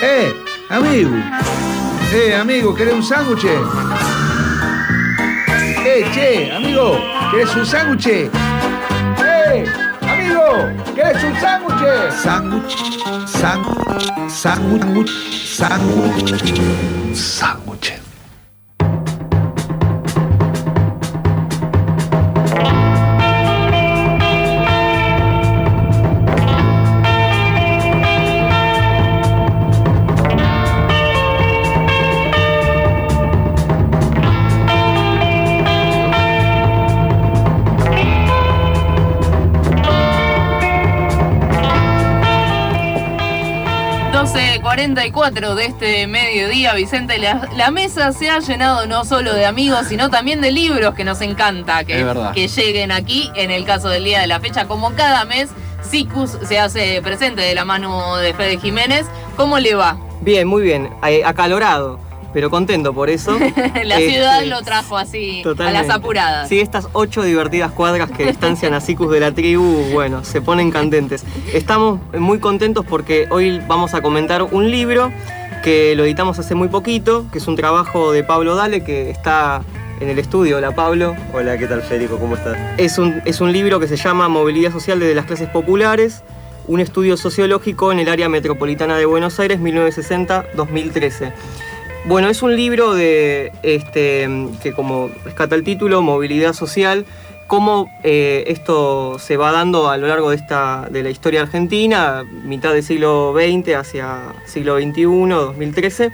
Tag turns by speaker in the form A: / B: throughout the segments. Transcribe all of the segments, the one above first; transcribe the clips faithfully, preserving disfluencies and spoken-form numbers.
A: Eh, amigo. Eh, amigo, ¿querés un sándwich? Eh, che, amigo, ¿querés un sándwich? Eh, amigo, ¿querés un sándwich? Sándwich, sándwich, sándwich, sándwich, sándwich.
B: cuarenta y cuatro de este mediodía, Vicente, la, la mesa se ha llenado no solo de amigos, sino también de libros que nos encanta que, que lleguen aquí. En el caso del día de la fecha, como cada mes, SICUS se hace presente de la mano de Fede Jiménez. ¿Cómo le va?
C: Bien, muy bien, acalorado, pero contento por eso.
B: La
C: este,
B: ciudad lo trajo así, totalmente, a las apuradas.
C: Sí, estas ocho divertidas cuadras que distancian a SICUS de la tribu, bueno, se ponen candentes. Estamos muy contentos porque hoy vamos a comentar un libro que lo editamos hace muy poquito, que es un trabajo de Pablo Dale, que está en el estudio. Hola, Pablo.
D: Hola, ¿qué tal, Federico? ¿Cómo estás?
C: Es un, es un libro que se llama Movilidad Social desde las clases populares, un estudio sociológico en el área metropolitana de Buenos Aires, mil novecientos sesenta a dos mil trece. Bueno, es un libro de este, que, como rescata el título, Movilidad Social, cómo eh, esto se va dando a lo largo de, esta, de la historia argentina, mitad del siglo veinte hacia siglo veintiuno, dos mil trece.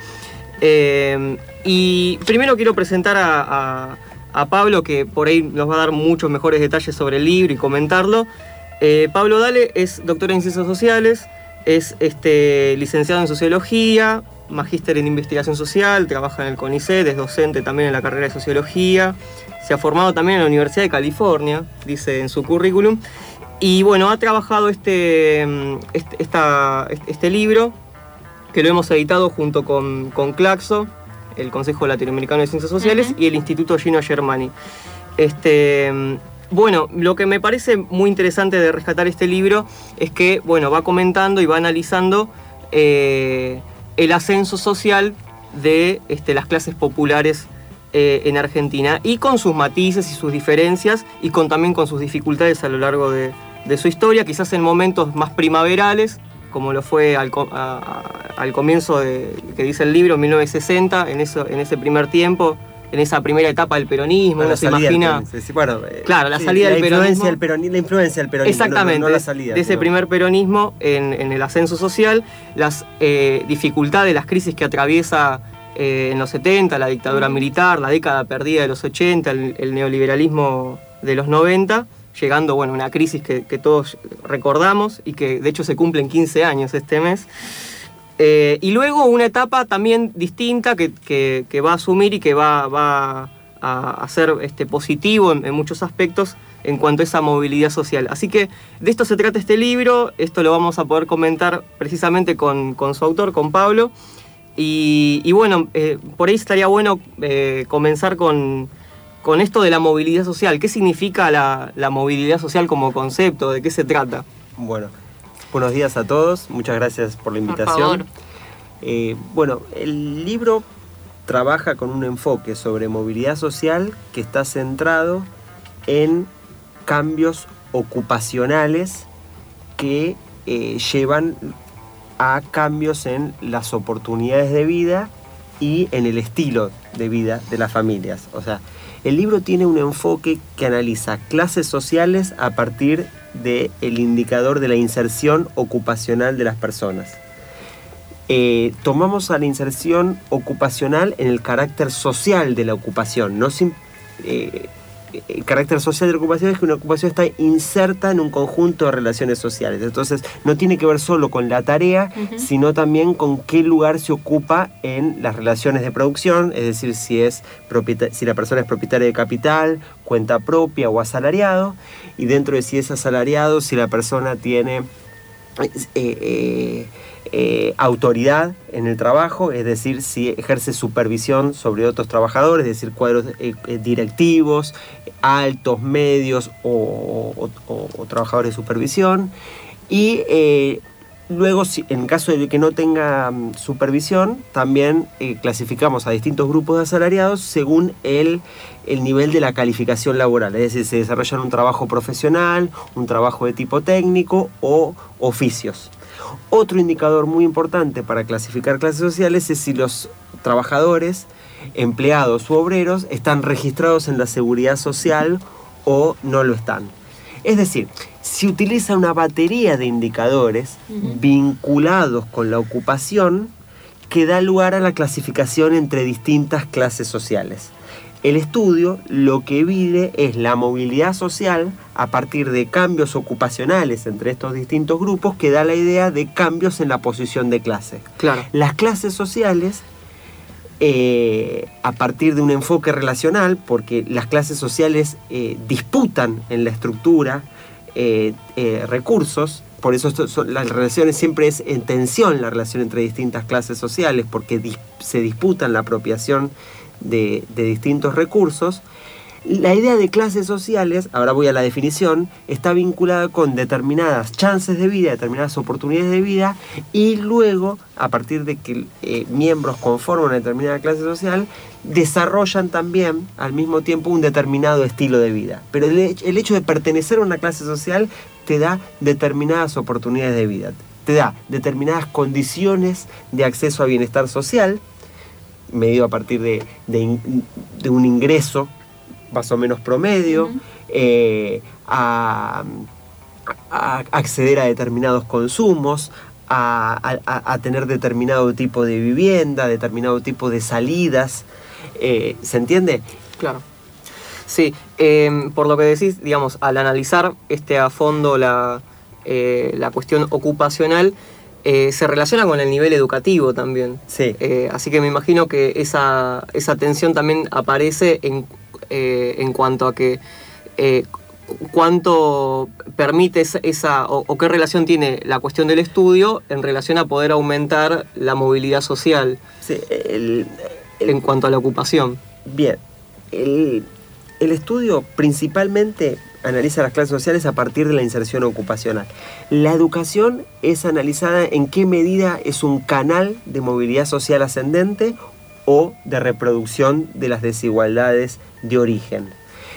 C: Eh, y primero quiero presentar a, a, a Pablo, que por ahí nos va a dar muchos mejores detalles sobre el libro y comentarlo. Eh, Pablo Dale es doctor en Ciencias Sociales, es este, licenciado en Sociología, magíster en Investigación Social, trabaja en el CONICET, es docente también en la carrera de Sociología, se ha formado también en la Universidad de California, dice en su currículum, y bueno, ha trabajado este, este, esta, este libro, que lo hemos editado junto con, con Claxo, el Consejo Latinoamericano de Ciencias Sociales, uh-huh, y el Instituto Gino Germani. Este, bueno, lo que me parece muy interesante de rescatar este libro es que, bueno, va comentando y va analizando eh, el ascenso social de este, las clases populares eh, en Argentina, y con sus matices y sus diferencias, y con, también con sus dificultades a lo largo de, de su historia, quizás en momentos más primaverales, como lo fue al, a, a, al comienzo de, que dice el libro, mil novecientos sesenta, en, eso, en ese primer tiempo, en esa primera etapa del peronismo,
D: bueno,
C: uno se imagina...
D: Sí, sí, bueno,
C: claro, la
D: sí,
C: salida
D: la
C: del peronismo...
D: Del peroni, la influencia del peronismo,
C: exactamente,
D: no, no, no la salida.
C: De ese
D: sino...
C: primer peronismo en, en el ascenso social, las eh, dificultades, las crisis que atraviesa eh, en los setenta, la dictadura militar, la década perdida de los ochenta, el, el neoliberalismo de los noventa, llegando, bueno, una crisis que, que todos recordamos y que de hecho se cumplen quince años este mes. Eh, y luego una etapa también distinta que, que, que va a asumir y que va, va a, a ser este, positivo en, en muchos aspectos en cuanto a esa movilidad social. Así que de esto se trata este libro, esto lo vamos a poder comentar precisamente con, con su autor, con Pablo. Y, y bueno, eh, por ahí estaría bueno eh, comenzar con, con esto de la movilidad social. ¿Qué significa la, la movilidad social como concepto? ¿De qué se trata?
D: Bueno, buenos días a todos, muchas gracias por la invitación.
B: Por favor.
D: Eh, bueno, el libro trabaja con un enfoque sobre movilidad social que está centrado en cambios ocupacionales que eh, llevan a cambios en las oportunidades de vida y en el estilo de vida de las familias. O sea, el libro tiene un enfoque que analiza clases sociales a partir del indicador de la inserción ocupacional de las personas. Eh, tomamos a la inserción ocupacional en el carácter social de la ocupación. No sin, eh, el carácter social de la ocupación es que una ocupación está inserta en un conjunto de relaciones sociales. Entonces, no tiene que ver solo con la tarea, uh-huh, sino también con qué lugar se ocupa en las relaciones de producción, es decir, si, es propieta- si la persona es propietaria de capital, cuenta propia o asalariado, y dentro de si es asalariado, si la persona tiene eh, eh, eh, autoridad en el trabajo, es decir, si ejerce supervisión sobre otros trabajadores, es decir, cuadros eh, directivos, altos, medios o, o, o, o trabajadores de supervisión, y eh, luego, si, en caso de que no tenga um, supervisión, también eh, clasificamos a distintos grupos de asalariados según el, el nivel de la calificación laboral. Es decir, se desarrollan un trabajo profesional, un trabajo de tipo técnico o oficios. Otro indicador muy importante para clasificar clases sociales es si los trabajadores, empleados u obreros están registrados en la seguridad social o no lo están. Es decir, se utiliza una batería de indicadores uh-huh. vinculados con la ocupación que da lugar a la clasificación entre distintas clases sociales. El estudio lo que mide es la movilidad social a partir de cambios ocupacionales entre estos distintos grupos que da la idea de cambios en la posición de clase.
C: Claro.
D: Las clases sociales, eh, a partir de un enfoque relacional, porque las clases sociales eh, disputan en la estructura eh, eh, recursos, por eso esto son, las relaciones siempre es en tensión la relación entre distintas clases sociales, porque dis, se disputan la apropiación De, de distintos recursos. La idea de clases sociales, ahora voy a la definición, está vinculada con determinadas chances de vida, determinadas oportunidades de vida, y luego, a partir de que eh, miembros conforman una determinada clase social, desarrollan también al mismo tiempo un determinado estilo de vida. Pero el, el hecho de pertenecer a una clase social te da determinadas oportunidades de vida, te da determinadas condiciones de acceso a bienestar social, medido a partir de, de, de un ingreso más o menos promedio, uh-huh. eh, a, a acceder a determinados consumos, a, a, a tener determinado tipo de vivienda, determinado tipo de salidas. Eh, ¿Se entiende?
C: Claro. Sí, eh, por lo que decís, digamos, al analizar este a fondo la, eh, la cuestión ocupacional, Eh, se relaciona con el nivel educativo también.
D: Sí.
C: Eh, así que me imagino que esa, esa tensión también aparece en, eh, en cuanto a que eh, cuánto permite esa, esa o, o qué relación tiene la cuestión del estudio en relación a poder aumentar la movilidad social.
D: Sí, el, el,
C: en cuanto a la ocupación.
D: Bien. El, el estudio principalmente analiza las clases sociales a partir de la inserción ocupacional. La educación es analizada en qué medida es un canal de movilidad social ascendente o de reproducción de las desigualdades de origen.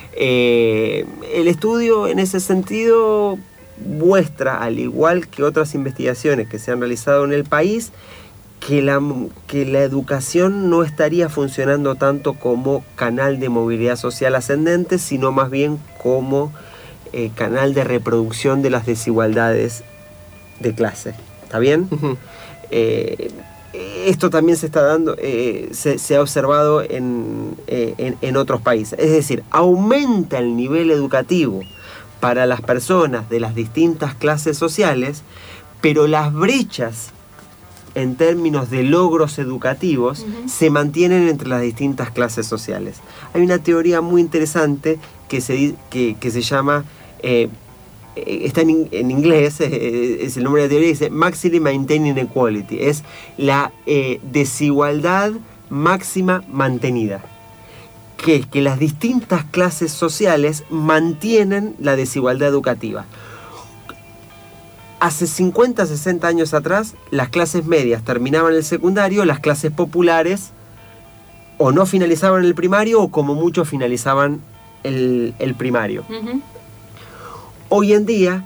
D: Eh, el estudio en ese sentido muestra, al igual que otras investigaciones que se han realizado en el país, que la, que la educación no estaría funcionando tanto como canal de movilidad social ascendente, sino más bien como eh, canal de reproducción de las desigualdades de clase. ¿Está bien? Uh-huh. Eh, esto también se está dando, eh, se, se ha observado en, eh, en, en otros países. Es decir, aumenta el nivel educativo para las personas de las distintas clases sociales, pero las brechas en términos de logros educativos, uh-huh. se mantienen entre las distintas clases sociales. Hay una teoría muy interesante que se, que, que se llama, eh, está en, en inglés, eh, es el nombre de la teoría, dice Maximally Maintaining Equality, es la eh, desigualdad máxima mantenida, que es que las distintas clases sociales mantienen la desigualdad educativa. Hace cincuenta, sesenta años atrás, las clases medias terminaban el secundario, las clases populares o no finalizaban el primario o como mucho finalizaban el, el primario. Uh-huh. Hoy en día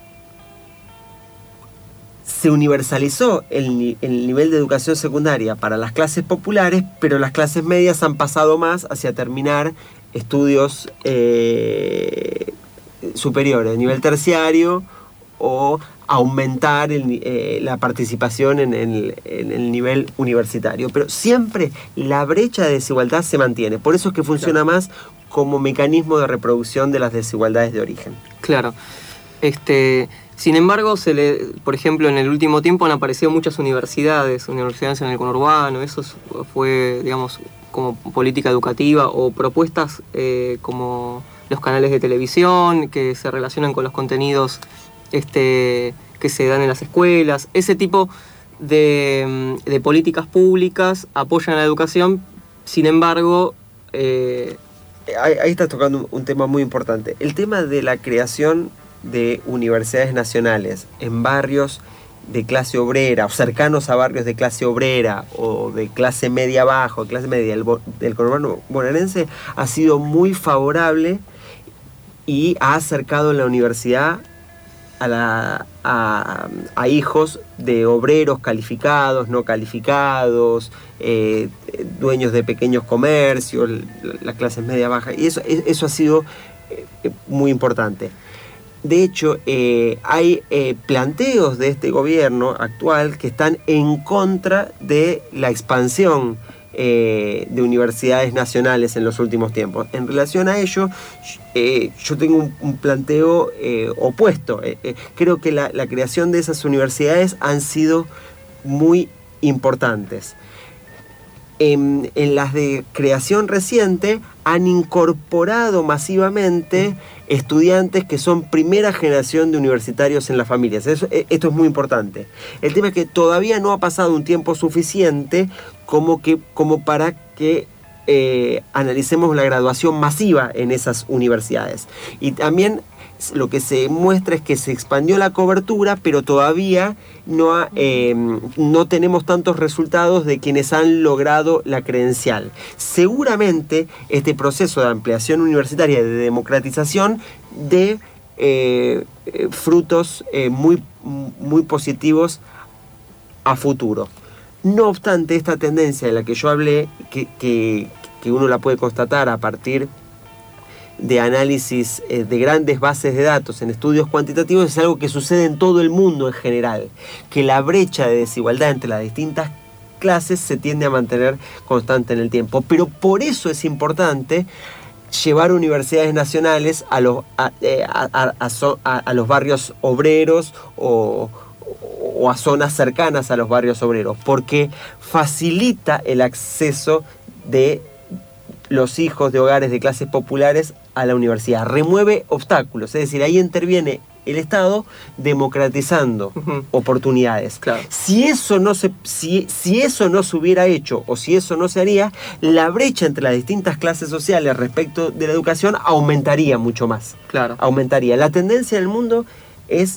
D: se universalizó el, el nivel de educación secundaria para las clases populares, pero las clases medias han pasado más hacia terminar estudios eh, superiores, nivel terciario, o aumentar el, eh, la participación en el, en el nivel universitario. Pero siempre la brecha de desigualdad se mantiene. Por eso es que funciona claro. más como mecanismo de reproducción de las desigualdades de origen.
C: Claro. Este, sin embargo, se le, por ejemplo, en el último tiempo han aparecido muchas universidades, universidades en el conurbano. Eso fue, digamos, como política educativa o propuestas eh, como los canales de televisión que se relacionan con los contenidos Este, que se dan en las escuelas. Ese tipo de, de políticas públicas apoyan a la educación, sin embargo...
D: Eh... Ahí, ahí estás tocando un, un tema muy importante. El tema de la creación de universidades nacionales en barrios de clase obrera, o cercanos a barrios de clase obrera, o de clase media baja, o clase media del, del conurbano bonaerense, ha sido muy favorable y ha acercado la universidad a, la, a, a hijos de obreros calificados, no calificados, eh, dueños de pequeños comercios, las clases media baja, y eso, eso ha sido eh, muy importante. De hecho, eh, hay eh, planteos de este gobierno actual que están en contra de la expansión eh, de universidades nacionales en los últimos tiempos. En relación a ello, eh, yo tengo un, un planteo eh, opuesto. Eh, eh, creo que la, la creación de esas universidades han sido muy importantes. En, en las de creación reciente han incorporado masivamente estudiantes que son primera generación de universitarios en las familias. Eso, esto es muy importante. El tema es que todavía no ha pasado un tiempo suficiente como, que, como para que eh, analicemos la graduación masiva en esas universidades. Y también lo que se muestra es que se expandió la cobertura, pero todavía no, ha, eh, no tenemos tantos resultados de quienes han logrado la credencial. Seguramente este proceso de ampliación universitaria y de democratización de eh, frutos eh, muy, muy positivos a futuro. No obstante, esta tendencia de la que yo hablé, que, que, que uno la puede constatar a partir de análisis eh, de grandes bases de datos en estudios cuantitativos, es algo que sucede en todo el mundo en general, que la brecha de desigualdad entre las distintas clases se tiende a mantener constante en el tiempo. Pero por eso es importante llevar universidades nacionales a los, a, a, a, a, a los barrios obreros o, o a zonas cercanas a los barrios obreros, porque facilita el acceso de los hijos de hogares de clases populares a la universidad, remueve obstáculos, es decir, ahí interviene el Estado democratizando uh-huh. oportunidades.
C: Claro.
D: Si eso no se, si, si eso no se hubiera hecho o si eso no se haría, la brecha entre las distintas clases sociales respecto de la educación aumentaría mucho más.
C: Claro.
D: Aumentaría. La tendencia del mundo es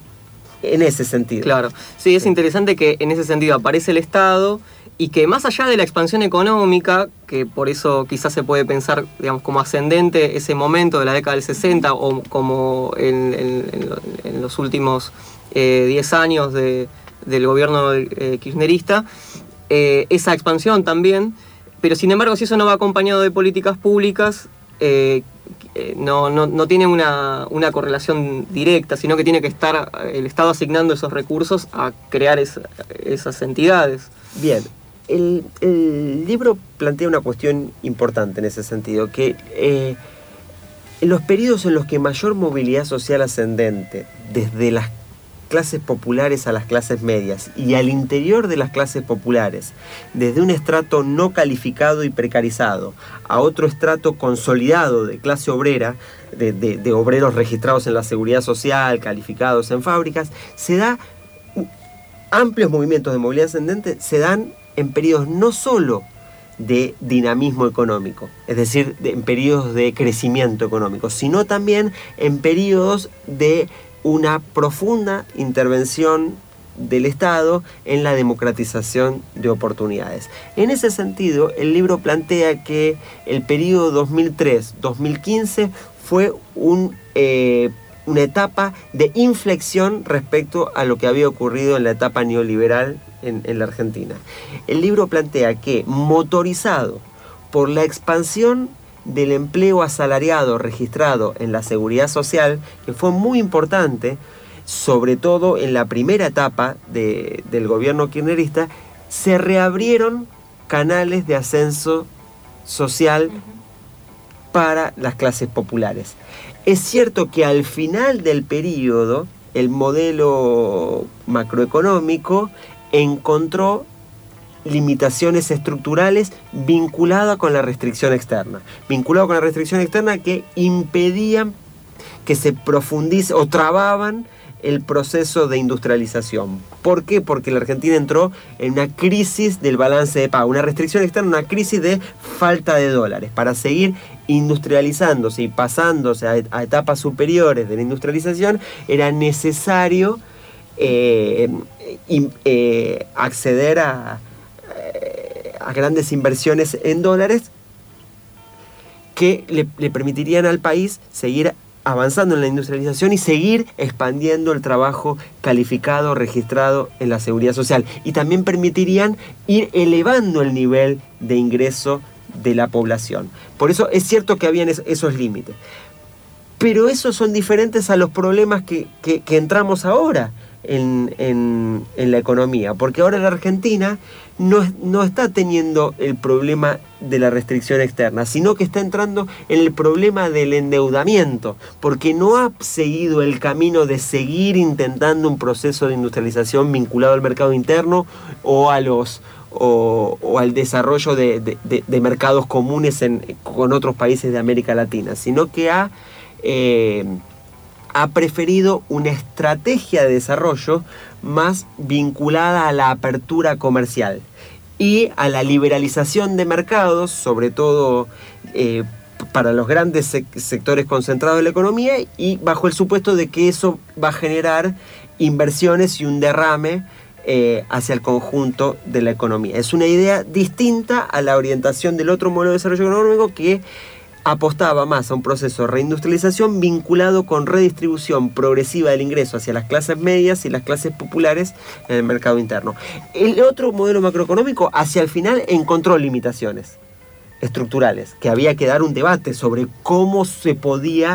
D: en ese sentido.
C: Claro. Sí, es interesante que en ese sentido aparece el Estado y que más allá de la expansión económica, que por eso quizás se puede pensar, digamos, como ascendente ese momento de la década del sesenta o como en, en, en los últimos eh, diez años de, del gobierno eh, kirchnerista, eh, esa expansión también, pero sin embargo si eso no va acompañado de políticas públicas, eh, no, no, no tiene una, una correlación directa, sino que tiene que estar el Estado asignando esos recursos a crear esa, esas entidades.
D: Bien. El, el libro plantea una cuestión importante en ese sentido, que eh, en los periodos en los que mayor movilidad social ascendente, desde las clases populares a las clases medias y al interior de las clases populares, desde un estrato no calificado y precarizado a otro estrato consolidado de clase obrera, de, de, de obreros registrados en la seguridad social, calificados en fábricas, se da amplios movimientos de movilidad ascendente, se dan en periodos no solo de dinamismo económico, es decir, de, en periodos de crecimiento económico, sino también en periodos de una profunda intervención del Estado en la democratización de oportunidades. En ese sentido, el libro plantea que el periodo dos mil tres a dos mil quince fue un eh, una etapa de inflexión respecto a lo que había ocurrido en la etapa neoliberal en, en la Argentina. El libro plantea que, motorizado por la expansión del empleo asalariado registrado en la seguridad social, que fue muy importante, sobre todo en la primera etapa de, del gobierno kirchnerista, se reabrieron canales de ascenso social para las clases populares. Es cierto que al final del periodo el modelo macroeconómico encontró limitaciones estructurales vinculadas con la restricción externa. Vinculado con la restricción externa que impedían que se profundice o trababan el proceso de industrialización. ¿Por qué? Porque la Argentina entró en una crisis del balance de pago, una restricción externa, una crisis de falta de dólares. Para seguir industrializándose y pasándose a, a etapas superiores de la industrialización, era necesario eh, y, eh, acceder a, a grandes inversiones en dólares que le, le permitirían al país seguir avanzando en la industrialización y seguir expandiendo el trabajo calificado, registrado en la seguridad social. Y también permitirían ir elevando el nivel de ingreso de la población. Por eso es cierto que habían es, esos límites. Pero esos son diferentes a los problemas que, que, que entramos ahora en, en, en la economía. Porque ahora la Argentina no, no está teniendo el problema de la restricción externa, sino que está entrando en el problema del endeudamiento, porque no ha seguido el camino de seguir intentando un proceso de industrialización vinculado al mercado interno o a los o, o al desarrollo de, de, de, de mercados comunes en, con otros países de América Latina, sino que ha eh, ha preferido una estrategia de desarrollo más vinculada a la apertura comercial y a la liberalización de mercados, sobre todo eh, para los grandes sec- sectores concentrados de la economía, y bajo el supuesto de que eso va a generar inversiones y un derrame eh, hacia el conjunto de la economía. Es una idea distinta a la orientación del otro modelo de desarrollo económico que apostaba más a un proceso de reindustrialización vinculado con redistribución progresiva del ingreso hacia las clases medias y las clases populares en el mercado interno. El otro modelo macroeconómico hacia el final encontró limitaciones estructurales, que había que dar un debate sobre cómo se podía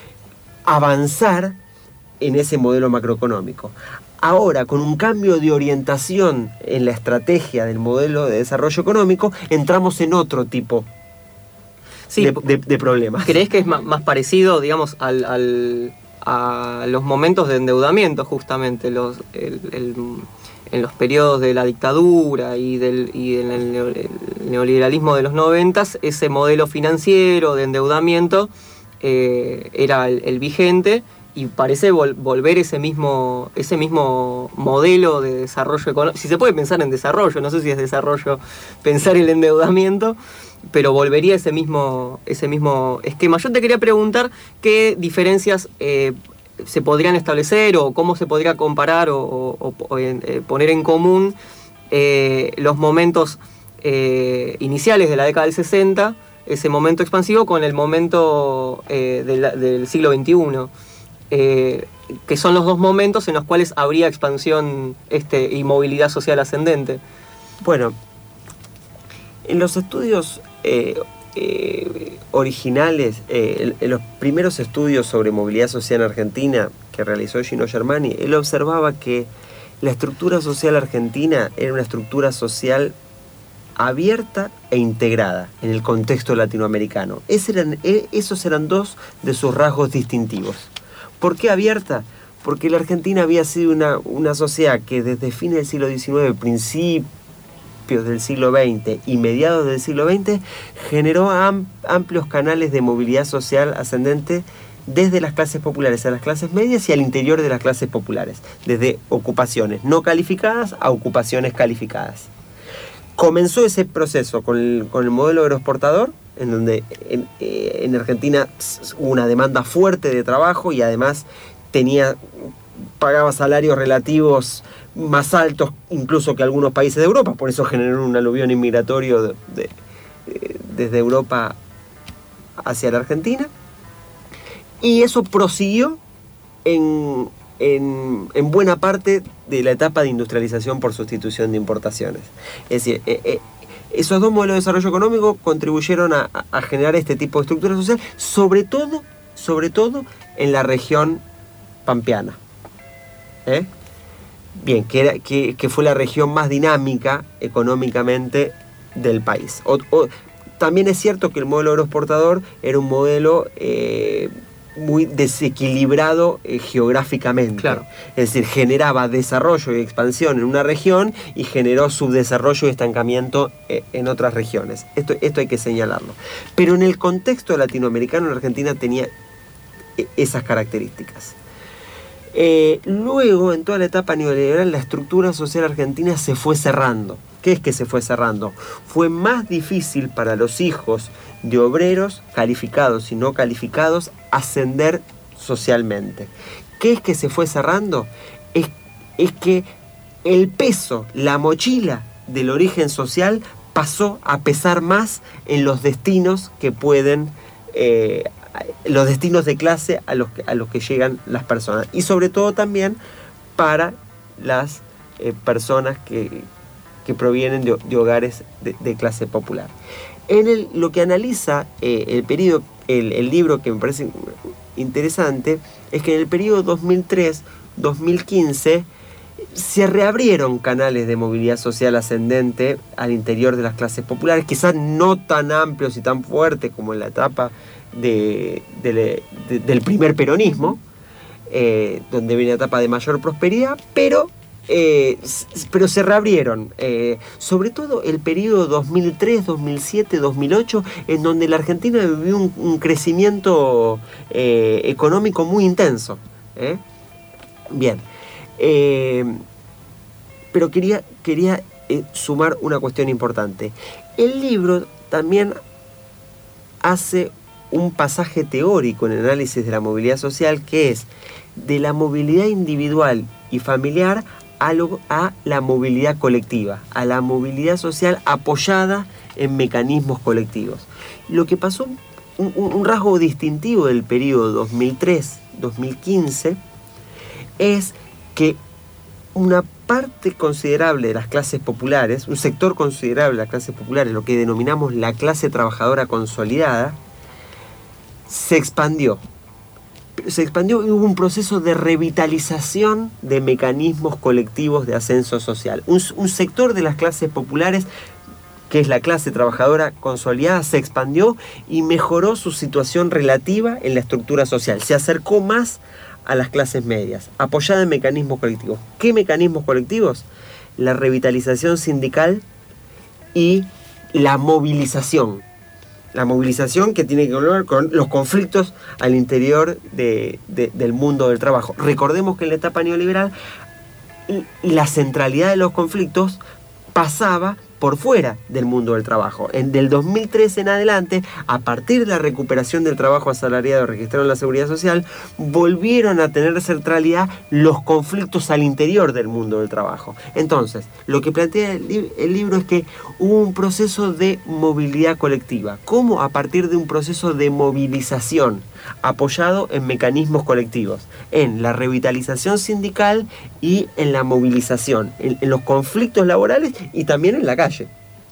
D: avanzar en ese modelo macroeconómico. Ahora, con un cambio de orientación en la estrategia del modelo de desarrollo económico, entramos en otro tipo Sí, de, de, de problemas.
C: ¿Crees que es más, más parecido, digamos, al, al, a los momentos de endeudamiento, justamente, los, el, el, en los periodos de la dictadura y del, y del el neoliberalismo de los noventas, ese modelo financiero de endeudamiento eh, era el, el vigente, y parece vol, volver ese mismo, ese mismo modelo de desarrollo económico? Si se puede pensar en desarrollo, no sé si es desarrollo pensar el endeudamiento, pero volvería ese mismo, ese mismo esquema. Yo te quería preguntar qué diferencias eh, se podrían establecer o cómo se podría comparar o, o, o eh, poner en común eh, los momentos eh, iniciales de la década del sesenta, ese momento expansivo, con el momento eh, del, del siglo veintiuno. Eh, que son los dos momentos en los cuales habría expansión este, y movilidad social ascendente.
D: Bueno, en los estudios eh, eh, originales, eh, en los primeros estudios sobre movilidad social en Argentina que realizó Gino Germani, él observaba que la estructura social argentina era una estructura social abierta e integrada en el contexto latinoamericano. Ese eran, esos eran dos de sus rasgos distintivos. ¿Por qué abierta? Porque la Argentina había sido una, una sociedad que desde fines del siglo diecinueve, principios del siglo veinte y mediados del siglo veinte generó am, amplios canales de movilidad social ascendente desde las clases populares a las clases medias y al interior de las clases populares, desde ocupaciones no calificadas a ocupaciones calificadas. Comenzó ese proceso con el, con el modelo agroexportador, en donde en, en Argentina hubo una demanda fuerte de trabajo y además tenía, pagaba salarios relativos más altos incluso que algunos países de Europa, por eso generó un aluvión inmigratorio de, de, de, desde Europa hacia la Argentina, y eso prosiguió en, en, en buena parte de la etapa de industrialización por sustitución de importaciones. Es decir, eh, eh, esos dos modelos de desarrollo económico contribuyeron a, a generar este tipo de estructura social, sobre todo, sobre todo en la región pampeana. ¿Eh? Bien, que, era, que, que fue la región más dinámica económicamente del país. O, o, también es cierto que el modelo agroexportador era un modelo eh, muy desequilibrado eh, geográficamente.
C: Claro.
D: Es decir, generaba desarrollo y expansión en una región y generó subdesarrollo y estancamiento eh, en otras regiones. Esto, esto hay que señalarlo. Pero en el contexto latinoamericano, la Argentina tenía eh, esas características. Eh, luego, en toda la etapa neoliberal, la estructura social argentina se fue cerrando. ¿Qué es que se fue cerrando? Fue más difícil para los hijos de obreros, calificados y no calificados, ascender socialmente. ¿Qué es que se fue cerrando? Es es que el peso, la mochila del origen social pasó a pesar más en los destinos que pueden, eh, los destinos de clase a los, que, a los que llegan las personas. Y sobre todo también para las eh, personas que, que provienen de, de hogares de, de clase popular. En el, lo que analiza eh, el, periodo, el, el libro, que me parece interesante, es que en el periodo dos mil tres a dos mil quince se reabrieron canales de movilidad social ascendente al interior de las clases populares, quizás no tan amplios y tan fuertes como en la etapa de, de, de, del primer peronismo, eh, donde viene la etapa de mayor prosperidad, pero, eh, pero se reabrieron, eh, sobre todo el periodo dos mil tres, dos mil siete, dos mil ocho, en donde la Argentina vivió un, un crecimiento eh, económico muy intenso. ¿eh? Bien. Eh, pero quería, quería eh, sumar una cuestión importante. El libro también hace un pasaje teórico en el análisis de la movilidad social, que es de la movilidad individual y familiar a, lo, a la movilidad colectiva, a la movilidad social apoyada en mecanismos colectivos. Lo que pasó, un, un rasgo distintivo del periodo dos mil tres a dos mil quince, es que una parte considerable de las clases populares, un sector considerable de las clases populares, lo que denominamos la clase trabajadora consolidada, se expandió. Se expandió y hubo un proceso de revitalización de mecanismos colectivos de ascenso social. Un, un sector de las clases populares, que es la clase trabajadora consolidada, se expandió y mejoró su situación relativa en la estructura social. Se acercó más a las clases medias, apoyada en mecanismos colectivos. ¿Qué mecanismos colectivos? La revitalización sindical y la movilización. La movilización que tiene que ver con los conflictos al interior de, de, del mundo del trabajo. Recordemos que en la etapa neoliberal la centralidad de los conflictos pasaba por fuera del mundo del trabajo. En, del dos mil trece en adelante, a partir de la recuperación del trabajo asalariado registrado en la Seguridad Social, volvieron a tener centralidad los conflictos al interior del mundo del trabajo. Entonces, lo que plantea el, el libro es que hubo un proceso de movilidad colectiva. ¿Cómo? A partir de un proceso de movilización apoyado en mecanismos colectivos, en la revitalización sindical y en la movilización, en, en los conflictos laborales y también en la calle.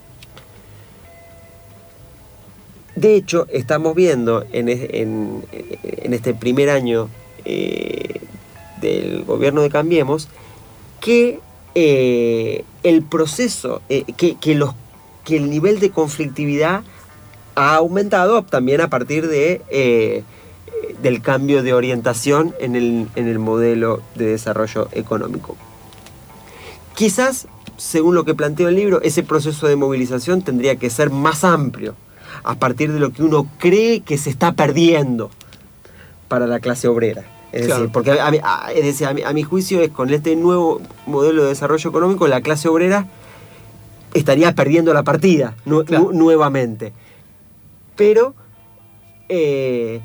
D: De hecho, estamos viendo en, en, en este primer año eh, del gobierno de Cambiemos que eh, el proceso, eh, que, que, los, que el nivel de conflictividad ha aumentado también a partir de eh, del cambio de orientación en el, en el modelo de desarrollo económico. Quizás, según lo que planteó el libro, ese proceso de movilización tendría que ser más amplio, a partir de lo que uno cree que se está perdiendo para la clase obrera. Es claro. decir, porque a, a, es decir, a, mi, a mi juicio es con este nuevo modelo de desarrollo económico, la clase obrera estaría perdiendo la partida nu, claro. nu, nuevamente. Pero eh,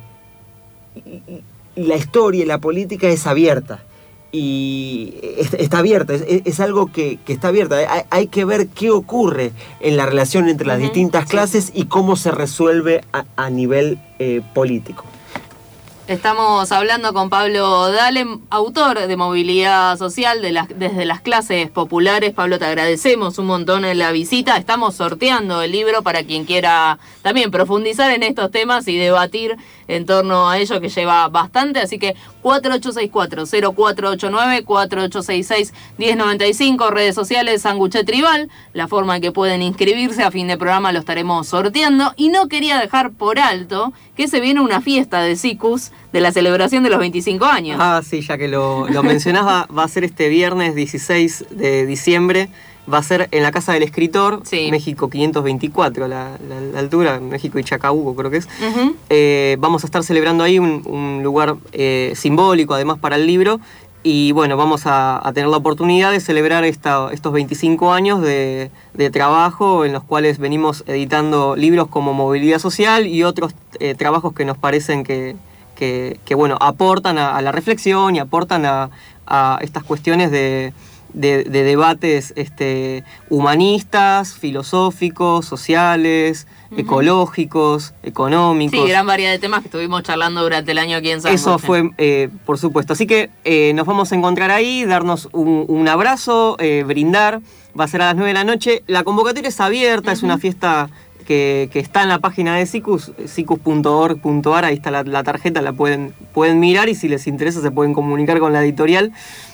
D: la historia y la política es abierta. Y está abierta, es, es algo que, que está abierta. Hay, hay que ver qué ocurre en la relación entre las uh-huh, distintas sí. clases y cómo se resuelve a, a nivel eh, político.
B: Estamos hablando con Pablo Dale, autor de Movilidad Social de las, desde las clases populares. Pablo, te agradecemos un montón en la visita. Estamos sorteando el libro para quien quiera también profundizar en estos temas y debatir en torno a ello, que lleva bastante. Así que cuatro ocho seis cuatro, cero cuatro ocho nueve, cuatro ocho seis seis, uno cero nueve cinco, redes sociales Sanguche Tribal, la forma en que pueden inscribirse. A fin de programa lo estaremos sorteando. Y no quería dejar por alto que se viene una fiesta de SICUS de la celebración de los veinticinco años.
C: Ah, sí, ya que lo, lo mencionás, va, va a ser este viernes dieciséis de diciembre. Va a ser en la Casa del Escritor, sí. México quinientos veinticuatro, la, la, la altura, México y Chacabuco creo que es. Uh-huh. Eh, vamos a estar celebrando ahí un, un lugar eh, simbólico además para el libro. Y bueno, vamos a, a tener la oportunidad de celebrar esta, estos veinticinco años de, de trabajo en los cuales venimos editando libros como Movilidad Social y otros eh, trabajos que nos parecen que, que, que bueno, aportan a, a la reflexión y aportan a, a estas cuestiones de, de, de debates este, humanistas, filosóficos, sociales, uh-huh. ecológicos, económicos.
B: Sí, gran variedad de temas que estuvimos charlando durante el año aquí en San
C: Eso fue, eh, por supuesto. Así que eh, nos vamos a encontrar ahí, darnos un, un abrazo, eh, brindar. Va a ser a las nueve de la noche. La convocatoria es abierta, uh-huh. es una fiesta que, que está en la página de SICUS, sicus punto org punto ar, ahí está la, la tarjeta, la pueden, pueden mirar y si les interesa se pueden comunicar con la editorial.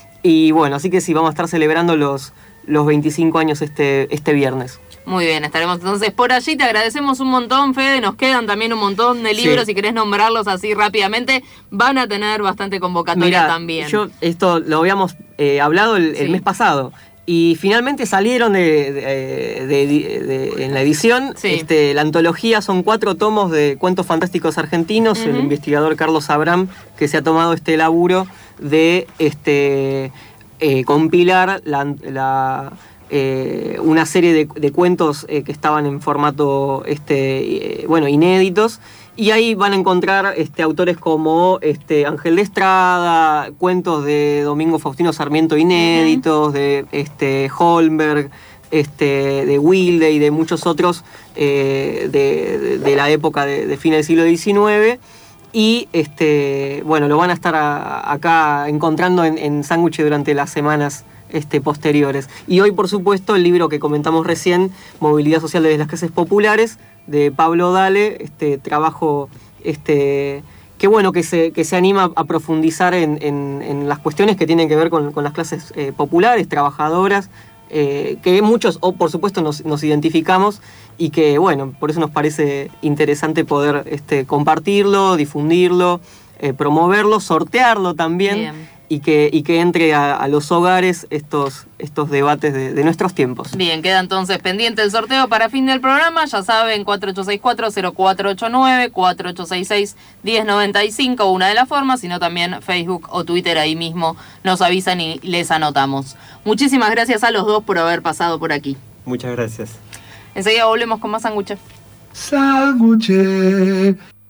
C: Y bueno, así que sí, vamos a estar celebrando los, los veinticinco años este, este viernes.
B: Muy bien, estaremos entonces por allí. Te agradecemos un montón, Fede. Nos quedan también un montón de libros. Sí. Si querés nombrarlos así rápidamente, van a tener bastante convocatoria. Mirá, también.
C: Yo esto lo habíamos eh, hablado el, sí. el mes pasado. Y finalmente salieron de, de, de, de, de, en la edición. Sí. Este, la antología son cuatro tomos de cuentos fantásticos argentinos. Uh-huh. El investigador Carlos Abraham, que se ha tomado este laburo de este, eh, compilar la... la Eh, una serie de, de cuentos eh, que estaban en formato este, eh, bueno, inéditos, y ahí van a encontrar este, autores como este, Ángel de Estrada, cuentos de Domingo Faustino Sarmiento inéditos, uh-huh. de este, Holmberg, este, de Wilde y de muchos otros eh, de, de, de la época de, de fines del siglo diecinueve. Y este, bueno, lo van a estar a, acá encontrando en, en Sándwich durante las semanas Este, posteriores. Y hoy, por supuesto, el libro que comentamos recién, Movilidad Social desde las Clases Populares, de Pablo Dale, este trabajo este, que bueno, que se, que se anima a profundizar en, en, en las cuestiones que tienen que ver con, con las clases eh, populares, trabajadoras, eh, que muchos, o por supuesto, nos, nos identificamos y que, bueno, por eso nos parece interesante poder este, compartirlo, difundirlo, eh, promoverlo, sortearlo también. Bien. Y que, y que entre a, a los hogares estos, estos debates de, de nuestros tiempos.
B: Bien, queda entonces pendiente el sorteo para fin del programa. Ya saben, cuatro ocho seis cuatro, cero cuatro ocho nueve, cuatro ocho seis seis, uno cero nueve cinco, una de las formas, sino también Facebook o Twitter, ahí mismo nos avisan y les anotamos. Muchísimas gracias a los dos por haber pasado por aquí.
D: Muchas gracias.
B: Enseguida volvemos con más sándwiches.
A: Sándwiches.